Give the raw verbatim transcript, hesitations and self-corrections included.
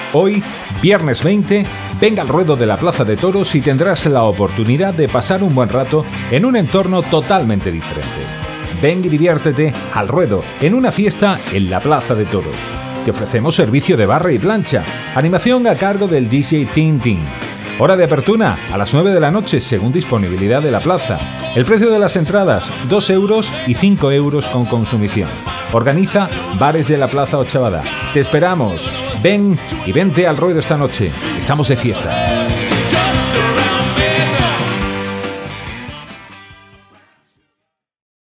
Hoy, viernes veinte, venga al ruedo de la Plaza de Toros y tendrás la oportunidad de pasar un buen rato en un entorno totalmente diferente. Ven y diviértete al ruedo en una fiesta en la Plaza de Toros. Te ofrecemos servicio de barra y plancha, animación a cargo del D J Tintin. Hora de apertura a las nueve de la noche según disponibilidad de la plaza. El precio de las entradas, dos euros y cinco euros con consumición. Organiza Bares de la Plaza Ochavada. Te esperamos. Ven y vente al ruedo esta noche. Estamos de fiesta.